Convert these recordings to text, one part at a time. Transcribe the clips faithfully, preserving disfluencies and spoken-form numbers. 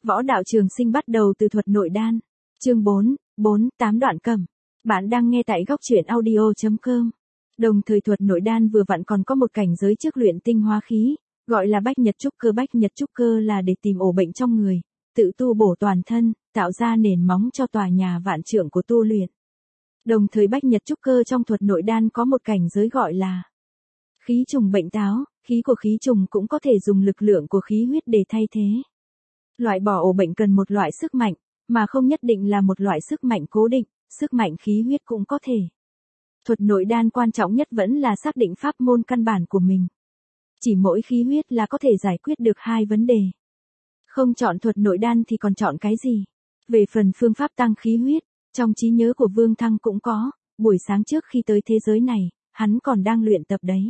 Võ đạo trường sinh bắt đầu từ thuật nội đan. Chương bốn, bốn, tám đoạn cầm. Bạn đang nghe tại góc truyện audio chấm com. Đồng thời thuật nội đan vừa vặn còn có một cảnh giới trước luyện tinh hóa khí, gọi là bách nhật trúc cơ. Bách nhật trúc cơ là để tìm ổ bệnh trong người, tự tu bổ toàn thân, tạo ra nền móng cho tòa nhà vạn trượng của tu luyện. Đồng thời bách nhật trúc cơ trong thuật nội đan có một cảnh giới gọi là khí trùng bệnh táo. Khí của khí trùng cũng có thể dùng lực lượng của khí huyết để thay thế. Loại bỏ ổ bệnh cần một loại sức mạnh, mà không nhất định là một loại sức mạnh cố định, sức mạnh khí huyết cũng có thể. Thuật nội đan quan trọng nhất vẫn là xác định pháp môn căn bản của mình. Chỉ mỗi khí huyết là có thể giải quyết được hai vấn đề. Không chọn thuật nội đan thì còn chọn cái gì? Về phần phương pháp tăng khí huyết, trong trí nhớ của Vương Thăng cũng có, buổi sáng trước khi tới thế giới này, hắn còn đang luyện tập đấy.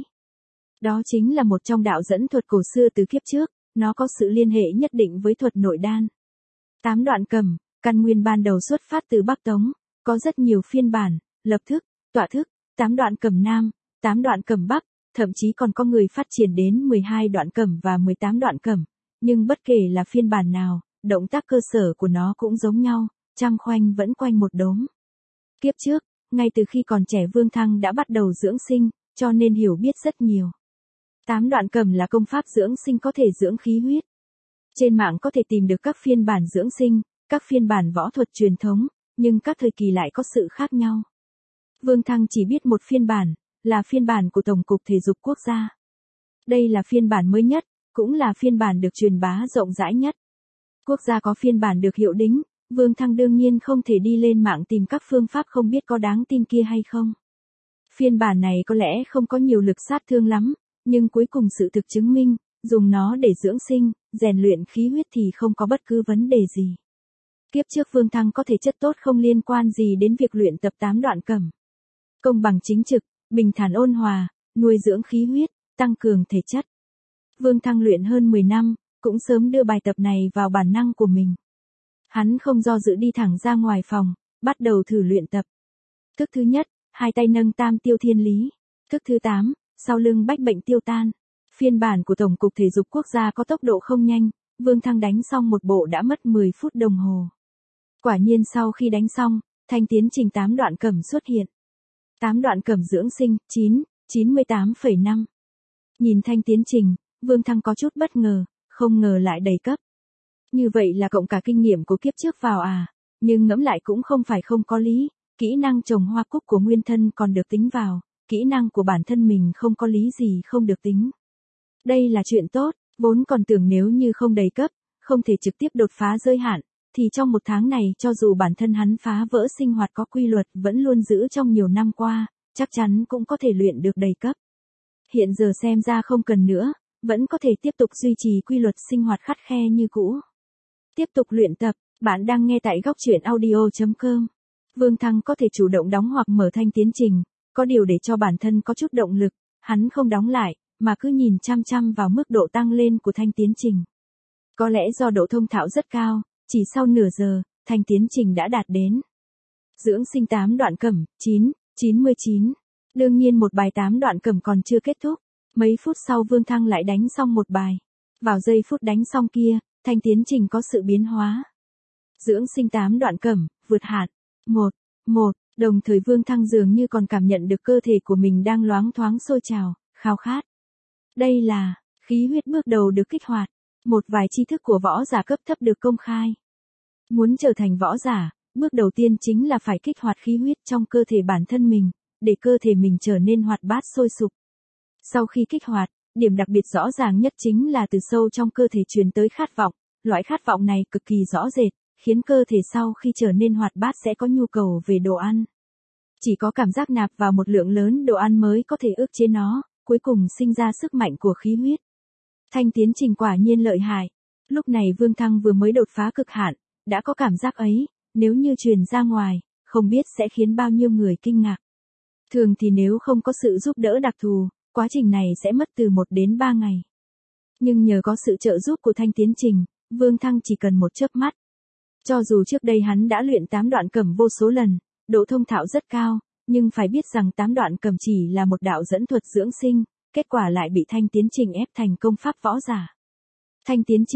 Đó chính là một trong đạo dẫn thuật cổ xưa từ kiếp trước, nó có sự liên hệ nhất định với thuật nội đan. Tám đoạn cầm, căn nguyên ban đầu xuất phát từ Bắc Tống, có rất nhiều phiên bản, lập thức, tọa thức, tám đoạn cầm nam, tám đoạn cầm bắc, thậm chí còn có người phát triển đến mười hai đoạn cầm và mười tám đoạn cầm, nhưng bất kể là phiên bản nào, động tác cơ sở của nó cũng giống nhau, trăm khoanh vẫn quanh một đốm. Kiếp trước, ngay từ khi còn trẻ Vương Thăng đã bắt đầu dưỡng sinh, cho nên hiểu biết rất nhiều. Tám đoạn cầm là công pháp dưỡng sinh có thể dưỡng khí huyết. Trên mạng có thể tìm được các phiên bản dưỡng sinh, các phiên bản võ thuật truyền thống, nhưng các thời kỳ lại có sự khác nhau. Vương Thăng chỉ biết một phiên bản, là phiên bản của Tổng cục Thể dục Quốc gia. Đây là phiên bản mới nhất, cũng là phiên bản được truyền bá rộng rãi nhất. Quốc gia có phiên bản được hiệu đính, Vương Thăng đương nhiên không thể đi lên mạng tìm các phương pháp không biết có đáng tin kia hay không. Phiên bản này có lẽ không có nhiều lực sát thương lắm, nhưng cuối cùng sự thực chứng minh, dùng nó để dưỡng sinh, rèn luyện khí huyết thì không có bất cứ vấn đề gì. Kiếp trước Vương Thăng có thể chất tốt không liên quan gì đến việc luyện tập tám đoạn cầm. Công bằng chính trực, bình thản ôn hòa, nuôi dưỡng khí huyết, tăng cường thể chất. Vương Thăng luyện hơn mười năm, cũng sớm đưa bài tập này vào bản năng của mình. Hắn không do dự đi thẳng ra ngoài phòng, bắt đầu thử luyện tập. Thức thứ nhất, hai tay nâng tam tiêu thiên lý. Thức thứ tám, sau lưng bách bệnh tiêu tan. Phiên bản của Tổng cục Thể dục Quốc gia có tốc độ không nhanh, Vương Thăng đánh xong một bộ đã mất mười phút đồng hồ. Quả nhiên sau khi đánh xong, thanh tiến trình tám đoạn cầm xuất hiện. tám đoạn cầm dưỡng sinh, chín, chín mươi tám phẩy năm. Nhìn thanh tiến trình, Vương Thăng có chút bất ngờ, không ngờ lại đầy cấp. Như vậy là cộng cả kinh nghiệm của kiếp trước vào à, nhưng ngẫm lại cũng không phải không có lý, kỹ năng trồng hoa cúc của nguyên thân còn được tính vào, kỹ năng của bản thân mình không có lý gì không được tính. Đây là chuyện tốt, vốn còn tưởng nếu như không đầy cấp, không thể trực tiếp đột phá giới hạn, thì trong một tháng này cho dù bản thân hắn phá vỡ sinh hoạt có quy luật vẫn luôn giữ trong nhiều năm qua, chắc chắn cũng có thể luyện được đầy cấp. Hiện giờ xem ra không cần nữa, vẫn có thể tiếp tục duy trì quy luật sinh hoạt khắt khe như cũ. Tiếp tục luyện tập, bạn đang nghe tại góc truyện audio chấm com. Vương Thăng có thể chủ động đóng hoặc mở thanh tiến trình, có điều để cho bản thân có chút động lực, hắn không đóng lại, mà cứ nhìn chăm chăm vào mức độ tăng lên của thanh tiến trình. Có lẽ do độ thông thạo rất cao, chỉ sau nửa giờ, thanh tiến trình đã đạt đến. Dưỡng sinh tám đoạn cầm, chín, chín mươi chín. Đương nhiên một bài tám đoạn cầm còn chưa kết thúc. Mấy phút sau Vương Thăng lại đánh xong một bài. Vào giây phút đánh xong kia, thanh tiến trình có sự biến hóa. Dưỡng sinh tám đoạn cầm, vượt hạn. một, một, đồng thời Vương Thăng dường như còn cảm nhận được cơ thể của mình đang loáng thoáng sôi trào, khao khát. Đây là, khí huyết bước đầu được kích hoạt. Một vài tri thức của võ giả cấp thấp được công khai. Muốn trở thành võ giả, bước đầu tiên chính là phải kích hoạt khí huyết trong cơ thể bản thân mình, để cơ thể mình trở nên hoạt bát sôi sục. Sau khi kích hoạt, điểm đặc biệt rõ ràng nhất chính là từ sâu trong cơ thể truyền tới khát vọng, loại khát vọng này cực kỳ rõ rệt, khiến cơ thể sau khi trở nên hoạt bát sẽ có nhu cầu về đồ ăn. Chỉ có cảm giác nạp vào một lượng lớn đồ ăn mới có thể ức chế nó, cuối cùng sinh ra sức mạnh của khí huyết. Thanh tiến trình quả nhiên lợi hại. Lúc này Vương Thăng vừa mới đột phá cực hạn, đã có cảm giác ấy, nếu như truyền ra ngoài, không biết sẽ khiến bao nhiêu người kinh ngạc. Thường thì nếu không có sự giúp đỡ đặc thù, quá trình này sẽ mất từ một đến ba ngày. Nhưng nhờ có sự trợ giúp của thanh tiến trình, Vương Thăng chỉ cần một chớp mắt. Cho dù trước đây hắn đã luyện tám đoạn cầm vô số lần, độ thông thạo rất cao, nhưng phải biết rằng tám đoạn cầm chỉ là một đạo dẫn thuật dưỡng sinh, kết quả lại bị thanh tiến trình ép thành công pháp võ giả. Thanh tiến trình,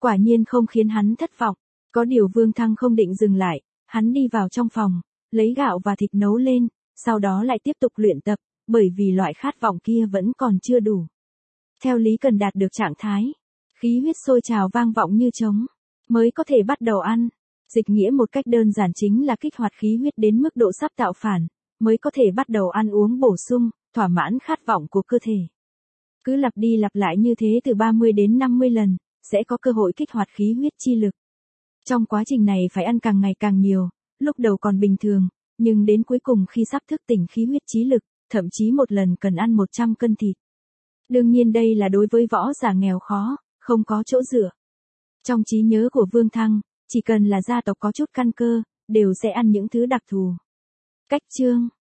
Quả nhiên không khiến hắn thất vọng. Có điều Vương Thăng không định dừng lại, hắn đi vào trong phòng, lấy gạo và thịt nấu lên, sau đó lại tiếp tục luyện tập, bởi vì loại khát vọng kia vẫn còn chưa đủ. Theo lý cần đạt được trạng thái, khí huyết sôi trào vang vọng như trống, mới có thể bắt đầu ăn. Dịch nghĩa một cách đơn giản chính là kích hoạt khí huyết đến mức độ sắp tạo phản, mới có thể bắt đầu ăn uống bổ sung, thỏa mãn khát vọng của cơ thể. Cứ lặp đi lặp lại như thế từ ba mươi đến năm mươi lần, sẽ có cơ hội kích hoạt khí huyết chi lực. Trong quá trình này phải ăn càng ngày càng nhiều, lúc đầu còn bình thường, nhưng đến cuối cùng khi sắp thức tỉnh khí huyết chí lực, thậm chí một lần cần ăn một trăm cân thịt. Đương nhiên đây là đối với võ giả nghèo khó, không có chỗ dựa. Trong trí nhớ của Vương Thăng, chỉ cần là gia tộc có chút căn cơ, đều sẽ ăn những thứ đặc thù. Cách chương